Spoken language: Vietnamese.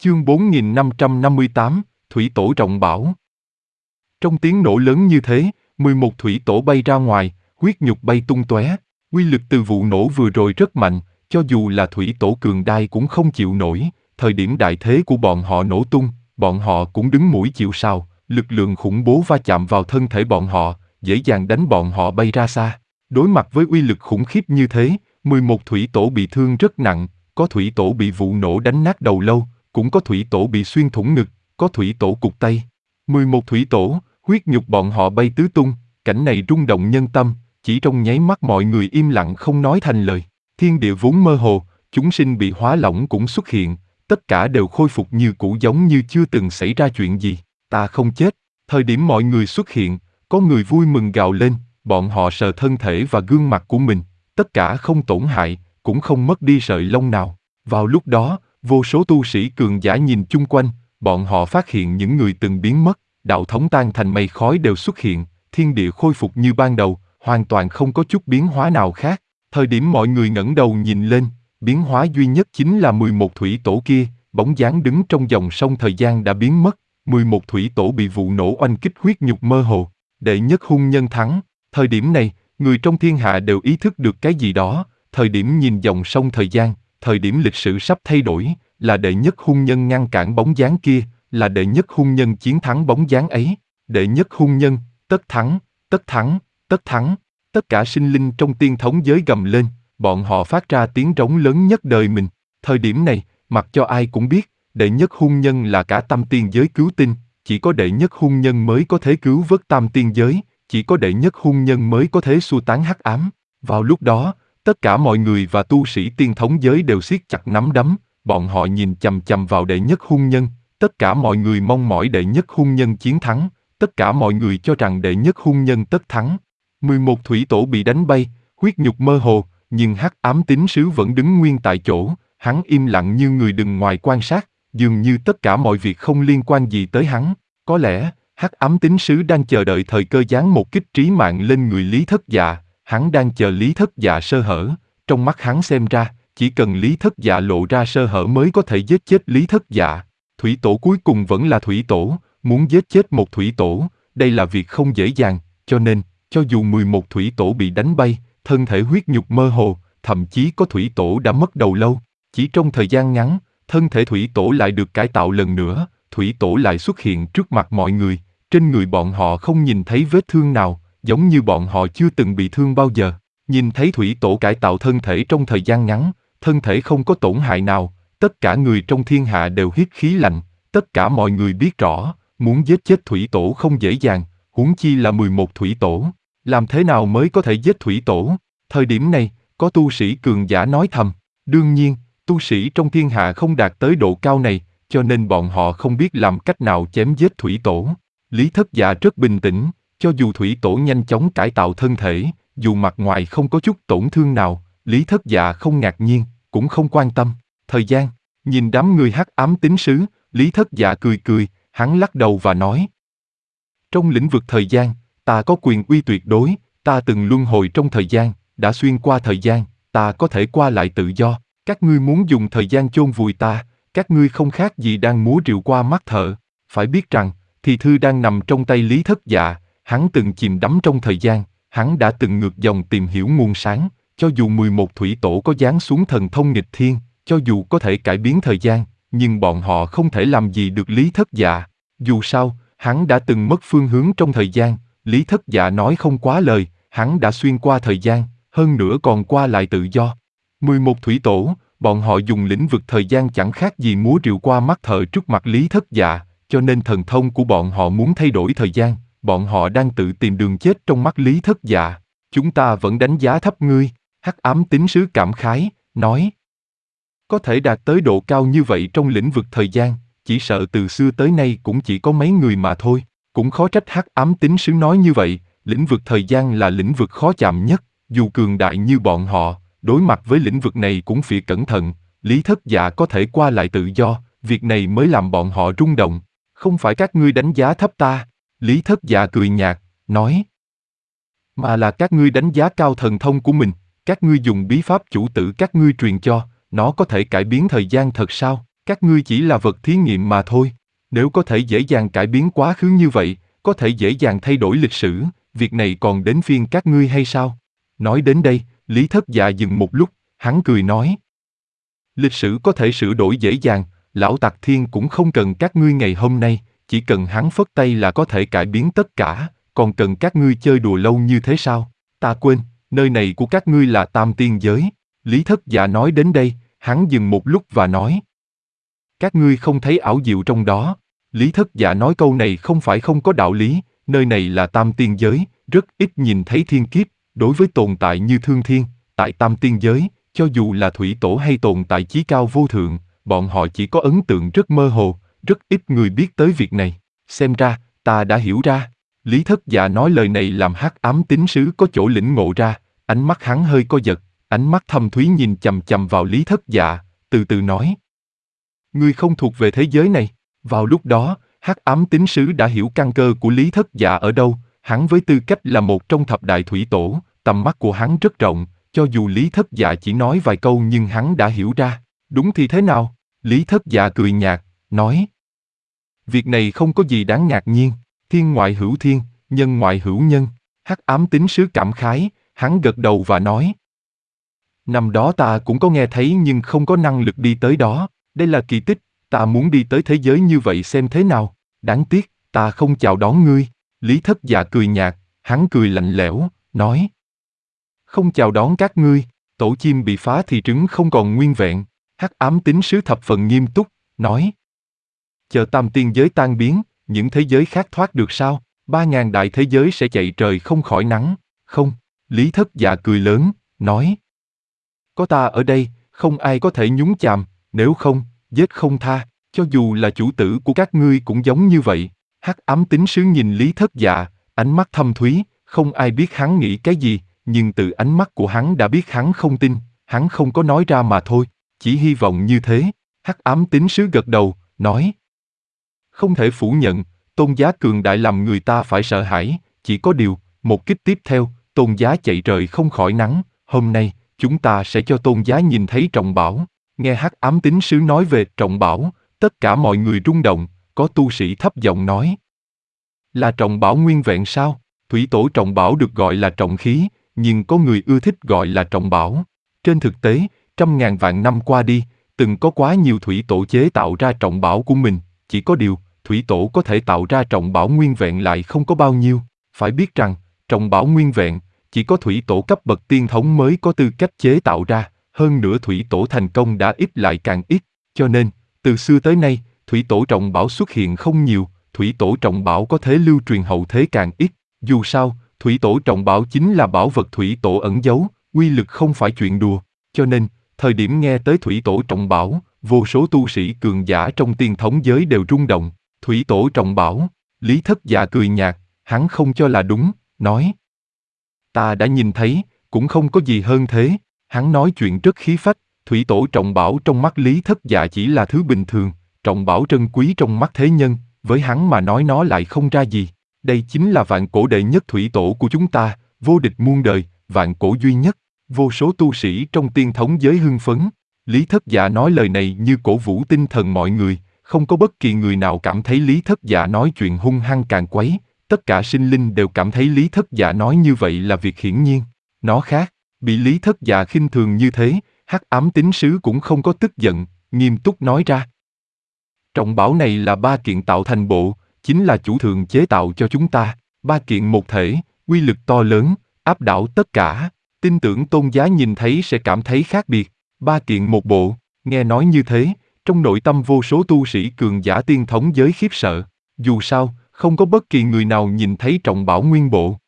Chương 4558, Thủy Tổ trọng bảo. Trong tiếng nổ lớn như thế, 11 thủy tổ bay ra ngoài, huyết nhục bay tung tóe. Uy lực từ vụ nổ vừa rồi rất mạnh, cho dù là thủy tổ cường đai cũng không chịu nổi. Thời điểm đại thế của bọn họ nổ tung, bọn họ cũng đứng mũi chịu sào. Lực lượng khủng bố va chạm vào thân thể bọn họ, dễ dàng đánh bọn họ bay ra xa. Đối mặt với uy lực khủng khiếp như thế, 11 thủy tổ bị thương rất nặng, có thủy tổ bị vụ nổ đánh nát đầu lâu, cũng có thủy tổ bị xuyên thủng ngực, có thủy tổ cụt tay. 11 thủy tổ, huyết nhục bọn họ bay tứ tung, cảnh này rung động nhân tâm, chỉ trong nháy mắt mọi người im lặng không nói thành lời. Thiên địa vốn mơ hồ, chúng sinh bị hóa lỏng cũng xuất hiện, tất cả đều khôi phục như cũ giống như chưa từng xảy ra chuyện gì. Ta không chết. Thời điểm mọi người xuất hiện, có người vui mừng gào lên, bọn họ sờ thân thể và gương mặt của mình, tất cả không tổn hại, cũng không mất đi sợi lông nào. Vào lúc đó, vô số tu sĩ cường giả nhìn chung quanh, bọn họ phát hiện những người từng biến mất, đạo thống tan thành mây khói đều xuất hiện, thiên địa khôi phục như ban đầu, hoàn toàn không có chút biến hóa nào khác. Thời điểm mọi người ngẩng đầu nhìn lên, biến hóa duy nhất chính là 11 thủy tổ kia, bóng dáng đứng trong dòng sông thời gian đã biến mất, 11 thủy tổ bị vụ nổ oanh kích huyết nhục mơ hồ. Đệ nhất hung nhân thắng. Thời điểm này, người trong thiên hạ đều ý thức được cái gì đó, thời điểm nhìn dòng sông thời gian, thời điểm lịch sử sắp thay đổi, là đệ nhất hung nhân ngăn cản bóng dáng kia, là đệ nhất hung nhân chiến thắng bóng dáng ấy. Đệ nhất hung nhân, tất thắng, tất thắng, tất thắng. Tất cả sinh linh trong tiên thống giới gầm lên, bọn họ phát ra tiếng rống lớn nhất đời mình. Thời điểm này, mặc cho ai cũng biết, đệ nhất hung nhân là cả tam tiên giới cứu tinh, chỉ có đệ nhất hung nhân mới có thể cứu vớt tam tiên giới, chỉ có đệ nhất hung nhân mới có thể xua tán hắc ám. Vào lúc đó, tất cả mọi người và tu sĩ tiên thống giới đều siết chặt nắm đấm, bọn họ nhìn chằm chằm vào đệ nhất hung nhân, tất cả mọi người mong mỏi đệ nhất hung nhân chiến thắng, tất cả mọi người cho rằng đệ nhất hung nhân tất thắng. 11 thủy tổ bị đánh bay, huyết nhục mơ hồ, nhưng hắc ám tín sứ vẫn đứng nguyên tại chỗ, hắn im lặng như người đứng ngoài quan sát, dường như tất cả mọi việc không liên quan gì tới hắn. Có lẽ, hắc ám tín sứ đang chờ đợi thời cơ giáng một kích trí mạng lên người Lý Thất Dạ, hắn đang chờ Lý Thất Dạ sơ hở, trong mắt hắn xem ra, chỉ cần Lý Thất Dạ lộ ra sơ hở mới có thể giết chết Lý Thất Dạ. Thủy tổ cuối cùng vẫn là thủy tổ, muốn giết chết một thủy tổ, đây là việc không dễ dàng, cho nên, cho dù 11 thủy tổ bị đánh bay, thân thể huyết nhục mơ hồ, thậm chí có thủy tổ đã mất đầu lâu, chỉ trong thời gian ngắn, thân thể thủy tổ lại được cải tạo lần nữa, thủy tổ lại xuất hiện trước mặt mọi người, trên người bọn họ không nhìn thấy vết thương nào, giống như bọn họ chưa từng bị thương bao giờ. Nhìn thấy thủy tổ cải tạo thân thể trong thời gian ngắn, thân thể không có tổn hại nào, tất cả người trong thiên hạ đều hít khí lạnh, tất cả mọi người biết rõ, muốn giết chết thủy tổ không dễ dàng, huống chi là 11 thủy tổ. Làm thế nào mới có thể giết thủy tổ? Thời điểm này, có tu sĩ cường giả nói thầm. Đương nhiên, tu sĩ trong thiên hạ không đạt tới độ cao này, cho nên bọn họ không biết làm cách nào chém giết thủy tổ. Lý Thất Dạ rất bình tĩnh, cho dù thủy tổ nhanh chóng cải tạo thân thể, dù mặt ngoài không có chút tổn thương nào, Lý Thất Dạ không ngạc nhiên, cũng không quan tâm. Thời gian, nhìn đám người hắc ám tín sứ, Lý Thất Dạ cười cười, hắn lắc đầu và nói. Trong lĩnh vực thời gian, ta có quyền uy tuyệt đối, ta từng luân hồi trong thời gian, đã xuyên qua thời gian, ta có thể qua lại tự do. Các ngươi muốn dùng thời gian chôn vùi ta, các ngươi không khác gì đang múa rượu qua mắt thợ. Phải biết rằng, thì thư đang nằm trong tay Lý Thất Dạ, hắn từng chìm đắm trong thời gian, hắn đã từng ngược dòng tìm hiểu nguồn sáng, cho dù 11 thủy tổ có giáng xuống thần thông nghịch thiên, cho dù có thể cải biến thời gian, nhưng bọn họ không thể làm gì được Lý Thất Dạ. Dù sao, hắn đã từng mất phương hướng trong thời gian, Lý Thất Dạ nói không quá lời, hắn đã xuyên qua thời gian, hơn nữa còn qua lại tự do. 11 thủy tổ, bọn họ dùng lĩnh vực thời gian chẳng khác gì múa rượu qua mắt thợ trước mặt Lý Thất Dạ, cho nên thần thông của bọn họ muốn thay đổi thời gian, bọn họ đang tự tìm đường chết trong mắt Lý Thất Dạ. Chúng ta vẫn đánh giá thấp ngươi, hắc ám tín sứ cảm khái, nói. Có thể đạt tới độ cao như vậy trong lĩnh vực thời gian, chỉ sợ từ xưa tới nay cũng chỉ có mấy người mà thôi, cũng khó trách hắc ám tín sứ nói như vậy, lĩnh vực thời gian là lĩnh vực khó chạm nhất, dù cường đại như bọn họ, đối mặt với lĩnh vực này cũng phải cẩn thận, Lý Thất Dạ có thể qua lại tự do, việc này mới làm bọn họ rung động, không phải các ngươi đánh giá thấp ta, Lý Thất Dạ cười nhạt, nói. Mà là các ngươi đánh giá cao thần thông của mình, các ngươi dùng bí pháp chủ tử các ngươi truyền cho, nó có thể cải biến thời gian thật sao? Các ngươi chỉ là vật thí nghiệm mà thôi. Nếu có thể dễ dàng cải biến quá khứ như vậy, có thể dễ dàng thay đổi lịch sử, việc này còn đến phiên các ngươi hay sao? Nói đến đây, Lý Thất Dạ dừng một lúc, hắn cười nói. Lịch sử có thể sửa đổi dễ dàng, Lão Tặc Thiên cũng không cần các ngươi ngày hôm nay, chỉ cần hắn phất tay là có thể cải biến tất cả, còn cần các ngươi chơi đùa lâu như thế sao? Ta quên, nơi này của các ngươi là Tam Tiên Giới. Lý Thất Dạ nói đến đây, hắn dừng một lúc và nói. Các ngươi không thấy ảo diệu trong đó. Lý Thất Dạ nói câu này không phải không có đạo lý, nơi này là Tam Tiên Giới, rất ít nhìn thấy thiên kiếp, đối với tồn tại như Thương Thiên, tại Tam Tiên Giới, cho dù là thủy tổ hay tồn tại chí cao vô thượng, bọn họ chỉ có ấn tượng rất mơ hồ, rất ít người biết tới việc này. Xem ra, ta đã hiểu ra. Lý Thất Dạ nói lời này làm Hắc Ám Tín Sứ có chỗ lĩnh ngộ ra, ánh mắt hắn hơi co giật, ánh mắt thâm thúy nhìn chằm chằm vào Lý Thất Dạ, từ từ nói. Ngươi không thuộc về thế giới này. Vào lúc đó, Hắc Ám Tín Sứ đã hiểu căn cơ của Lý Thất Dạ ở đâu, hắn với tư cách là một trong thập đại thủy tổ, tầm mắt của hắn rất rộng, cho dù Lý Thất Dạ chỉ nói vài câu nhưng hắn đã hiểu ra. Đúng thì thế nào? Lý Thất Dạ cười nhạt, nói. Việc này không có gì đáng ngạc nhiên, thiên ngoại hữu thiên, nhân ngoại hữu nhân. Hắc Ám Tín Sứ cảm khái, hắn gật đầu và nói. Năm đó ta cũng có nghe thấy nhưng không có năng lực đi tới đó, đây là kỳ tích, ta muốn đi tới thế giới như vậy xem thế nào. Đáng tiếc, ta không chào đón ngươi. Lý Thất Dạ cười nhạt, hắn cười lạnh lẽo, nói. Không chào đón các ngươi, tổ chim bị phá thì trứng không còn nguyên vẹn. Hắc Ám Tín Sứ thập phần nghiêm túc, nói. Chờ Tam Tiên Giới tan biến, những thế giới khác thoát được sao? 3.000 đại thế giới sẽ chạy trời không khỏi nắng. Không, Lý Thất Dạ cười lớn, nói. Có ta ở đây, không ai có thể nhúng chàm, nếu không, giết không tha, cho dù là chủ tử của các ngươi cũng giống như vậy. Hắc Ám Tín Sứ nhìn Lý Thất Dạ, ánh mắt thâm thúy, không ai biết hắn nghĩ cái gì, nhưng từ ánh mắt của hắn đã biết hắn không tin, hắn không có nói ra mà thôi, chỉ hy vọng như thế. Hắc Ám Tín Sứ gật đầu, nói. Không thể phủ nhận, tôn giá cường đại làm người ta phải sợ hãi, chỉ có điều, một kích tiếp theo, tôn giá chạy trời không khỏi nắng, hôm nay, chúng ta sẽ cho tôn giá nhìn thấy trọng bảo. Nghe Hắc Ám Tín Sứ nói về trọng bảo, tất cả mọi người rung động, có tu sĩ thấp giọng nói. Là trọng bảo nguyên vẹn sao? Thủy tổ trọng bảo được gọi là trọng khí, nhưng có người ưa thích gọi là trọng bảo. Trên thực tế, 100.000 vạn năm qua đi, từng có quá nhiều thủy tổ chế tạo ra trọng bảo của mình, chỉ có điều, thủy tổ có thể tạo ra trọng bảo nguyên vẹn lại không có bao nhiêu. Phải biết rằng, trọng bảo nguyên vẹn, chỉ có thủy tổ cấp bậc tiên thống mới có tư cách chế tạo ra, hơn nữa thủy tổ thành công đã ít lại càng ít, cho nên, từ xưa tới nay, thủy tổ trọng bảo xuất hiện không nhiều, thủy tổ trọng bảo có thế lưu truyền hậu thế càng ít. Dù sao, thủy tổ trọng bảo chính là bảo vật thủy tổ ẩn giấu, uy lực không phải chuyện đùa, cho nên, thời điểm nghe tới thủy tổ trọng bảo, vô số tu sĩ cường giả trong tiên thống giới đều rung động. Thủy tổ trọng bảo, Lý Thất Dạ cười nhạt, hắn không cho là đúng, nói. Ta đã nhìn thấy, cũng không có gì hơn thế. Hắn nói chuyện rất khí phách, thủy tổ trọng bảo trong mắt Lý Thất Dạ chỉ là thứ bình thường, trọng bảo trân quý trong mắt thế nhân, với hắn mà nói nó lại không ra gì. Đây chính là vạn cổ đệ nhất thủy tổ của chúng ta, vô địch muôn đời, vạn cổ duy nhất. Vô số tu sĩ trong tiên thống giới hưng phấn. Lý Thất Dạ nói lời này như cổ vũ tinh thần mọi người, không có bất kỳ người nào cảm thấy Lý Thất Dạ nói chuyện hung hăng càng quấy, tất cả sinh linh đều cảm thấy Lý Thất Dạ nói như vậy là việc hiển nhiên. Nó khác, bị Lý Thất Dạ khinh thường như thế, Hắc Ám Tín Sứ cũng không có tức giận, nghiêm túc nói ra. Trọng bảo này là 3 kiện tạo thành bộ, chính là chủ thượng chế tạo cho chúng ta, 3 kiện một thể, uy lực to lớn, áp đảo tất cả, tin tưởng tôn giá nhìn thấy sẽ cảm thấy khác biệt. 3 kiện một bộ, nghe nói như thế, trong nội tâm vô số tu sĩ cường giả tiên thống giới khiếp sợ. Dù sao, không có bất kỳ người nào nhìn thấy trọng bảo nguyên bộ.